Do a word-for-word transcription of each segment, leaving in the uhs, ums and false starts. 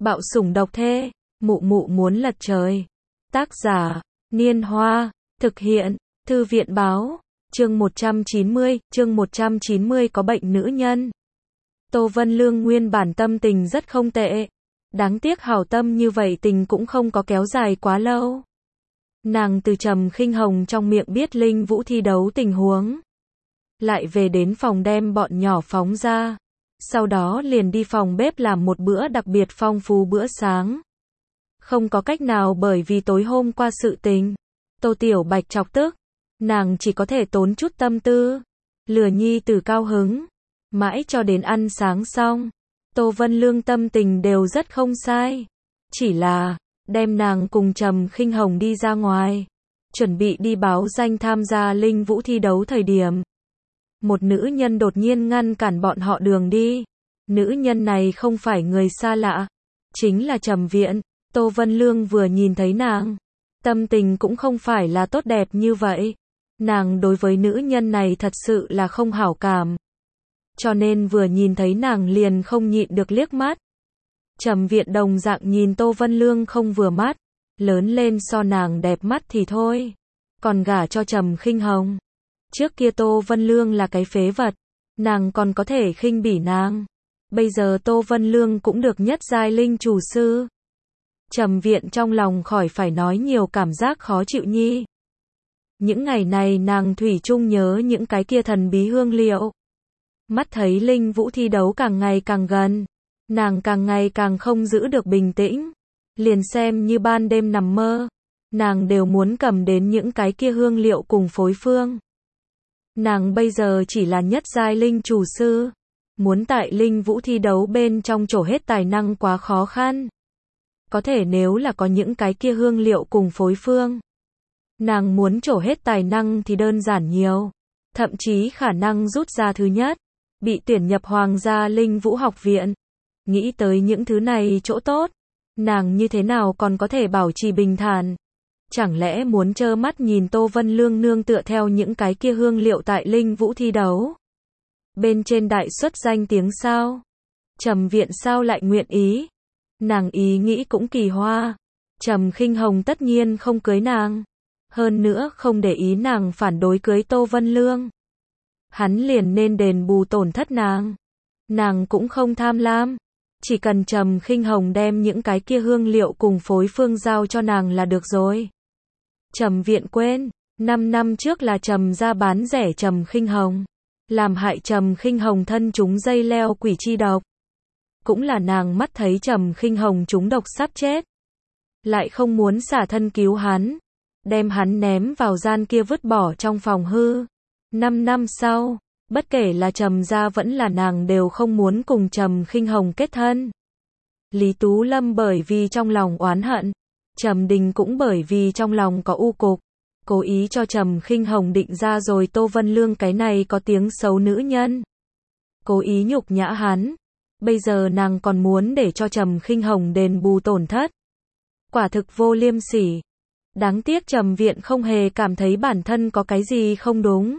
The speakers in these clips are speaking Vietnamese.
Bạo sủng độc thê, mụ mụ muốn lật trời. Tác giả, Niên Hoa, thực hiện, Thư viện báo, chương một trăm chín mươi, chương một trăm chín mươi có bệnh nữ nhân. Tô Vân Lương nguyên bản tâm tình rất không tệ. Đáng tiếc hảo tâm như vậy tình cũng không có kéo dài quá lâu. Nàng từ Trầm Khinh Hồng trong miệng biết Linh Vũ thi đấu tình huống. Lại về đến phòng đem bọn nhỏ phóng ra. Sau đó liền đi phòng bếp làm một bữa đặc biệt phong phú bữa sáng. Không có cách nào bởi vì tối hôm qua sự tình. Tô Tiểu Bạch chọc tức. Nàng chỉ có thể tốn chút tâm tư. Lừa nhi tử cao hứng. Mãi cho đến ăn sáng xong. Tô Vân Lương tâm tình đều rất không sai. Chỉ là, đem nàng cùng Trầm Khinh Hồng đi ra ngoài. Chuẩn bị đi báo danh tham gia Linh Vũ thi đấu thời điểm. Một nữ nhân đột nhiên ngăn cản bọn họ đường đi. Nữ nhân này không phải người xa lạ. Chính là Trầm Viện. Tô Vân Lương vừa nhìn thấy nàng. Tâm tình cũng không phải là tốt đẹp như vậy. Nàng đối với nữ nhân này thật sự là không hảo cảm. Cho nên vừa nhìn thấy nàng liền không nhịn được liếc mắt. Trầm Viện đồng dạng nhìn Tô Vân Lương không vừa mắt. Lớn lên so nàng đẹp mắt thì thôi. Còn gả cho Trầm Khinh Hồng. Trước kia Tô Vân Lương là cái phế vật. Nàng còn có thể khinh bỉ nàng. Bây giờ Tô Vân Lương cũng được nhất giai linh chủ sư. Trầm Viện trong lòng khỏi phải nói nhiều cảm giác khó chịu nhi. Những ngày này nàng thủy chung nhớ những cái kia thần bí hương liệu. Mắt thấy Linh Vũ thi đấu càng ngày càng gần. Nàng càng ngày càng không giữ được bình tĩnh. Liền xem như ban đêm nằm mơ. Nàng đều muốn cầm đến những cái kia hương liệu cùng phối phương. Nàng bây giờ chỉ là nhất giai linh chủ sư. Muốn tại Linh Vũ thi đấu bên trong trổ hết tài năng quá khó khăn. Có thể nếu là có những cái kia hương liệu cùng phối phương. Nàng muốn trổ hết tài năng thì đơn giản nhiều. Thậm chí khả năng rút ra thứ nhất. Bị tuyển nhập Hoàng gia Linh Vũ học viện. Nghĩ tới những thứ này chỗ tốt. Nàng như thế nào còn có thể bảo trì bình thản. Chẳng lẽ muốn trơ mắt nhìn Tô Vân Lương nương tựa theo những cái kia hương liệu tại Linh Vũ thi đấu. Bên trên đại xuất danh tiếng sao? Trầm Viện sao lại nguyện ý? Nàng ý nghĩ cũng kỳ hoa. Trầm Khinh Hồng tất nhiên không cưới nàng. Hơn nữa không để ý nàng phản đối cưới Tô Vân Lương. Hắn liền nên đền bù tổn thất nàng. Nàng cũng không tham lam. Chỉ cần Trầm Khinh Hồng đem những cái kia hương liệu cùng phối phương giao cho nàng là được rồi. Trầm Viện quên, năm năm trước là Trầm gia bán rẻ Trầm Khinh Hồng. Làm hại Trầm Khinh Hồng thân trúng dây leo quỷ chi độc. Cũng là nàng mắt thấy Trầm Khinh Hồng trúng độc sắp chết. Lại không muốn xả thân cứu hắn. Đem hắn ném vào gian kia vứt bỏ trong phòng hư. Năm năm sau, bất kể là Trầm gia vẫn là nàng đều không muốn cùng Trầm Khinh Hồng kết thân. Lý Tú Lâm bởi vì trong lòng oán hận. Trầm Đình cũng bởi vì trong lòng có u cục. Cố ý cho Trầm Khinh Hồng định ra rồi Tô Vân Lương cái này có tiếng xấu nữ nhân. Cố ý nhục nhã hắn. Bây giờ nàng còn muốn để cho Trầm Khinh Hồng đền bù tổn thất. Quả thực vô liêm sỉ. Đáng tiếc Trầm Viện không hề cảm thấy bản thân có cái gì không đúng.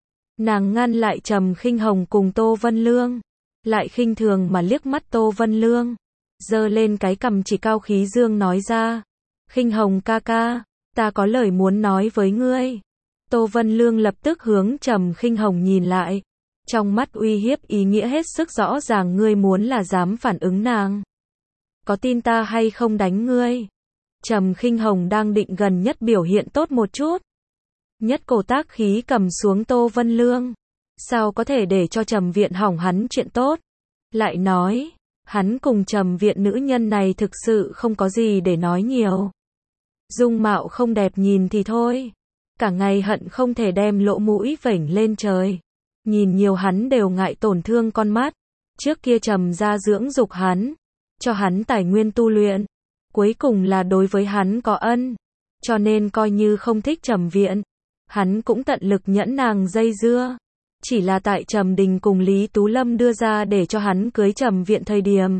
Nàng ngăn lại Trầm Khinh Hồng cùng Tô Vân Lương. Lại khinh thường mà liếc mắt Tô Vân Lương. Giơ lên cái cằm chỉ cao khí dương nói ra. Khinh Hồng ca ca, ta có lời muốn nói với ngươi. Tô Vân Lương lập tức hướng Trầm Khinh Hồng nhìn lại. Trong mắt uy hiếp ý nghĩa hết sức rõ ràng ngươi muốn là dám phản ứng nàng. Có tin ta hay không đánh ngươi? Trầm Khinh Hồng đang định gần nhất biểu hiện tốt một chút. Nhất cổ tác khí cầm xuống Tô Vân Lương. Sao có thể để cho Trầm Viện hỏng hắn chuyện tốt? Lại nói, hắn cùng Trầm Viện nữ nhân này thực sự không có gì để nói nhiều. Dung mạo không đẹp nhìn thì thôi. Cả ngày hận không thể đem lỗ mũi vểnh lên trời. Nhìn nhiều hắn đều ngại tổn thương con mắt. Trước kia Trầm gia dưỡng dục hắn. Cho hắn tài nguyên tu luyện. Cuối cùng là đối với hắn có ân. Cho nên coi như không thích Trầm Viện. Hắn cũng tận lực nhẫn nàng dây dưa. Chỉ là tại Trầm Đình cùng Lý Tú Lâm đưa ra để cho hắn cưới Trầm Viện thời điểm.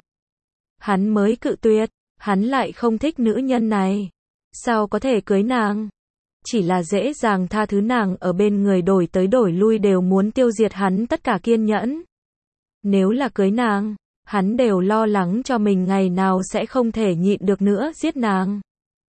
Hắn mới cự tuyệt. Hắn lại không thích nữ nhân này. Sao có thể cưới nàng? Chỉ là dễ dàng tha thứ nàng ở bên người đổi tới đổi lui đều muốn tiêu diệt hắn tất cả kiên nhẫn. Nếu là cưới nàng, hắn đều lo lắng cho mình ngày nào sẽ không thể nhịn được nữa giết nàng.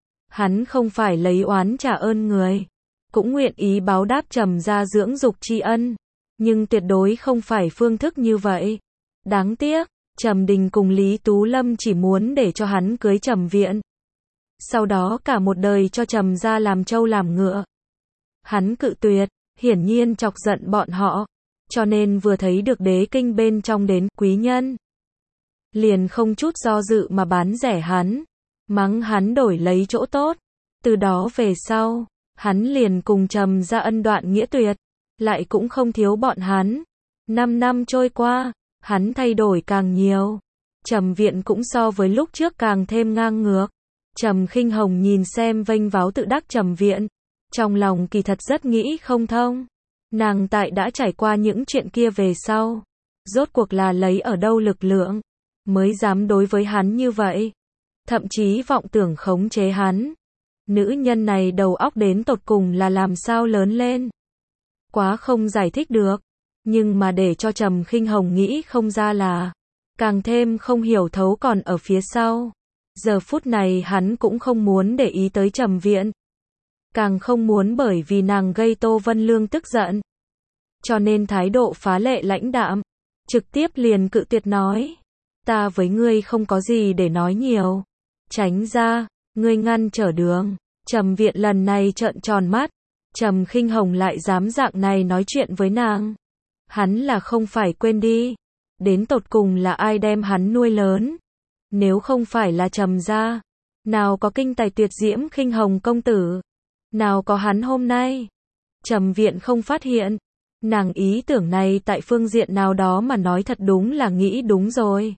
Hắn không phải lấy oán trả ơn người, cũng nguyện ý báo đáp Trầm gia dưỡng dục tri ân, nhưng tuyệt đối không phải phương thức như vậy. Đáng tiếc, Trầm Đình cùng Lý Tú Lâm chỉ muốn để cho hắn cưới Trầm Viện. Sau đó cả một đời cho Trầm gia làm trâu làm ngựa. Hắn cự tuyệt, hiển nhiên chọc giận bọn họ, cho nên vừa thấy được đế kinh bên trong đến quý nhân, liền không chút do dự mà bán rẻ hắn, mắng hắn đổi lấy chỗ tốt. Từ đó về sau, hắn liền cùng Trầm gia ân đoạn nghĩa tuyệt, lại cũng không thiếu bọn hắn. Năm năm trôi qua, hắn thay đổi càng nhiều. Trầm Viện cũng so với lúc trước càng thêm ngang ngược. Trầm Khinh Hồng nhìn xem vênh váo tự đắc Trầm Viện, trong lòng kỳ thật rất nghĩ không thông. Nàng tại đã trải qua những chuyện kia về sau, rốt cuộc là lấy ở đâu lực lượng, mới dám đối với hắn như vậy. Thậm chí vọng tưởng khống chế hắn. Nữ nhân này đầu óc đến tột cùng là làm sao lớn lên. Quá không giải thích được. Nhưng mà để cho Trầm Khinh Hồng nghĩ không ra là, càng thêm không hiểu thấu còn ở phía sau. Giờ phút này hắn cũng không muốn để ý tới Trầm Viện. Càng không muốn bởi vì nàng gây Tô Vân Lương tức giận. Cho nên thái độ phá lệ lãnh đạm, trực tiếp liền cự tuyệt nói. Ta với ngươi không có gì để nói nhiều. Tránh ra, ngươi ngăn trở đường. Trầm Viện lần này trợn tròn mắt. Trầm Khinh Hồng lại dám dạng này nói chuyện với nàng. Hắn là không phải quên đi. Đến tột cùng là ai đem hắn nuôi lớn. Nếu không phải là Trầm gia, nào có kinh tài tuyệt diễm Khinh Hồng công tử. Nào có hắn hôm nay. Trầm Viện không phát hiện. Nàng ý tưởng này tại phương diện nào đó mà nói thật đúng là nghĩ đúng rồi.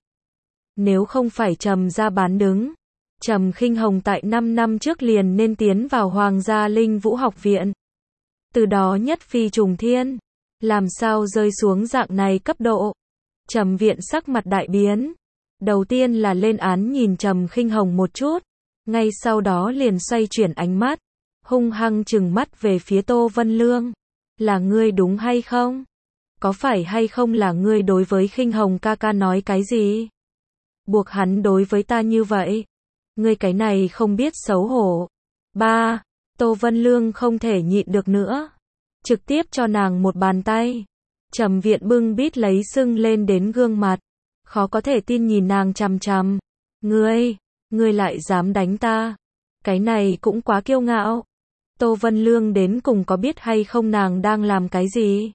Nếu không phải Trầm gia bán đứng, Trầm Khinh Hồng tại năm năm trước liền nên tiến vào Hoàng gia Linh Vũ học viện. Từ đó nhất phi trùng thiên. Làm sao rơi xuống dạng này cấp độ. Trầm Viện sắc mặt đại biến. Đầu tiên là lên án nhìn Trầm Khinh Hồng một chút. Ngay sau đó liền xoay chuyển ánh mắt. Hung hăng trừng mắt về phía Tô Vân Lương. Là ngươi đúng hay không? Có phải hay không là ngươi đối với Khinh Hồng ca ca nói cái gì? Buộc hắn đối với ta như vậy. Ngươi cái này không biết xấu hổ. Ba, Tô Vân Lương không thể nhịn được nữa. Trực tiếp cho nàng một bàn tay. Trầm Viện bưng bít lấy sưng lên đến gương mặt. Khó có thể tin nhìn nàng chằm chằm. Ngươi, ngươi lại dám đánh ta. Cái này cũng quá kiêu ngạo. Tô Vân Lương đến cùng có biết hay không nàng đang làm cái gì?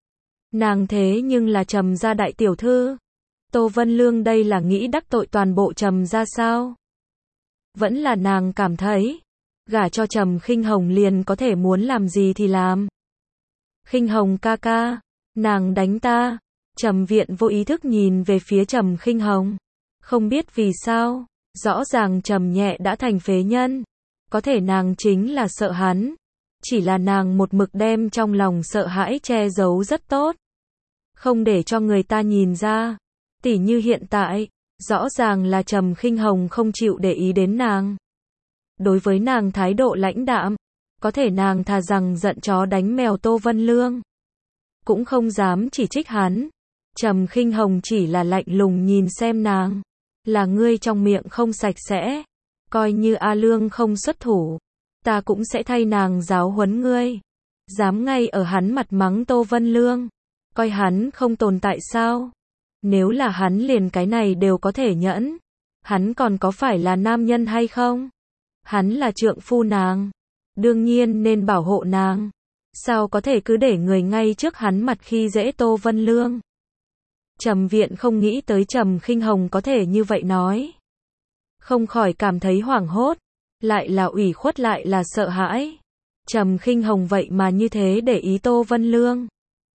Nàng thế nhưng là Trầm gia đại tiểu thư. Tô Vân Lương đây là nghĩ đắc tội toàn bộ Trầm gia sao? Vẫn là nàng cảm thấy, gả cho Trầm Khinh Hồng liền có thể muốn làm gì thì làm. Khinh Hồng ca ca, nàng đánh ta. Trầm Viện vô ý thức nhìn về phía Trầm Khinh Hồng. Không biết vì sao, rõ ràng Trầm nhẹ đã thành phế nhân. Có thể nàng chính là sợ hắn. Chỉ là nàng một mực đem trong lòng sợ hãi che giấu rất tốt. Không để cho người ta nhìn ra. Tỉ như hiện tại, rõ ràng là Trầm Khinh Hồng không chịu để ý đến nàng. Đối với nàng thái độ lãnh đạm. Có thể nàng thà rằng giận chó đánh mèo Tô Vân Lương. Cũng không dám chỉ trích hắn. Trầm Khinh Hồng chỉ là lạnh lùng nhìn xem nàng. Là ngươi trong miệng không sạch sẽ. Coi như A Lương không xuất thủ. Ta cũng sẽ thay nàng giáo huấn ngươi. Dám ngay ở hắn mặt mắng Tô Vân Lương. Coi hắn không tồn tại sao? Nếu là hắn liền cái này đều có thể nhẫn. Hắn còn có phải là nam nhân hay không? Hắn là trượng phu nàng. Đương nhiên nên bảo hộ nàng. Sao có thể cứ để người ngay trước hắn mặt khi dễ Tô Vân Lương? Trầm Viện không nghĩ tới Trầm Khinh Hồng có thể như vậy nói. Không khỏi cảm thấy hoảng hốt. Lại là ủy khuất lại là sợ hãi. Trầm Khinh Hồng vậy mà như thế để ý Tô Vân Lương.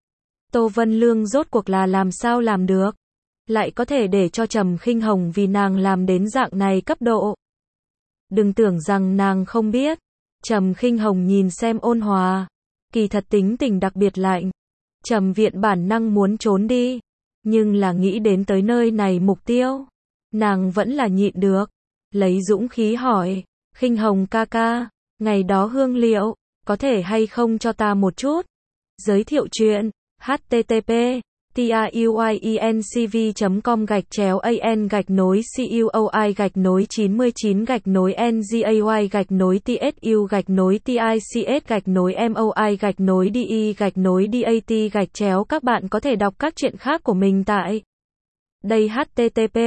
Tô Vân Lương rốt cuộc là làm sao làm được. Lại có thể để cho Trầm Khinh Hồng vì nàng làm đến dạng này cấp độ. Đừng tưởng rằng nàng không biết. Trầm Khinh Hồng nhìn xem ôn hòa. Kỳ thật tính tình đặc biệt lạnh. Trầm Viện bản năng muốn trốn đi. Nhưng là nghĩ đến tới nơi này mục tiêu. Nàng vẫn là nhịn được. Lấy dũng khí hỏi. Khinh Hồng ca ca. Ngày đó hương liệu. Có thể hay không cho ta một chút. Giới thiệu chuyện. H T T P tuyiencv.com gạch chéo an gạch nối cuoi gạch nối chín mươi chín gạch nối ngay gạch nối tsu gạch nối tics gạch nối moi gạch nối de gạch nối dat gạch chéo. Các bạn có thể đọc các truyện khác của mình tại đây http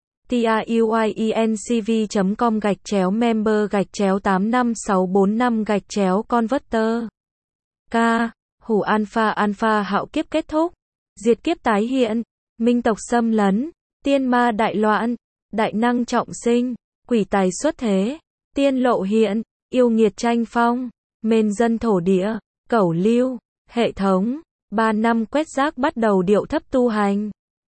tuyiencv.com gạch chéo member gạch chéo tám năm sáu bốn năm gạch chéo converter. K. Hủ alpha alpha hạo kiếp kết thúc. Diệt kiếp tái hiện. Minh tộc xâm lấn. Tiên ma đại loạn. Đại năng trọng sinh. Quỷ tài xuất thế. Tiên lộ hiện. Yêu nghiệt tranh phong. Mên dân thổ địa. Cẩu lưu. Hệ thống. Ba năm quét rác bắt đầu điệu thấp tu hành.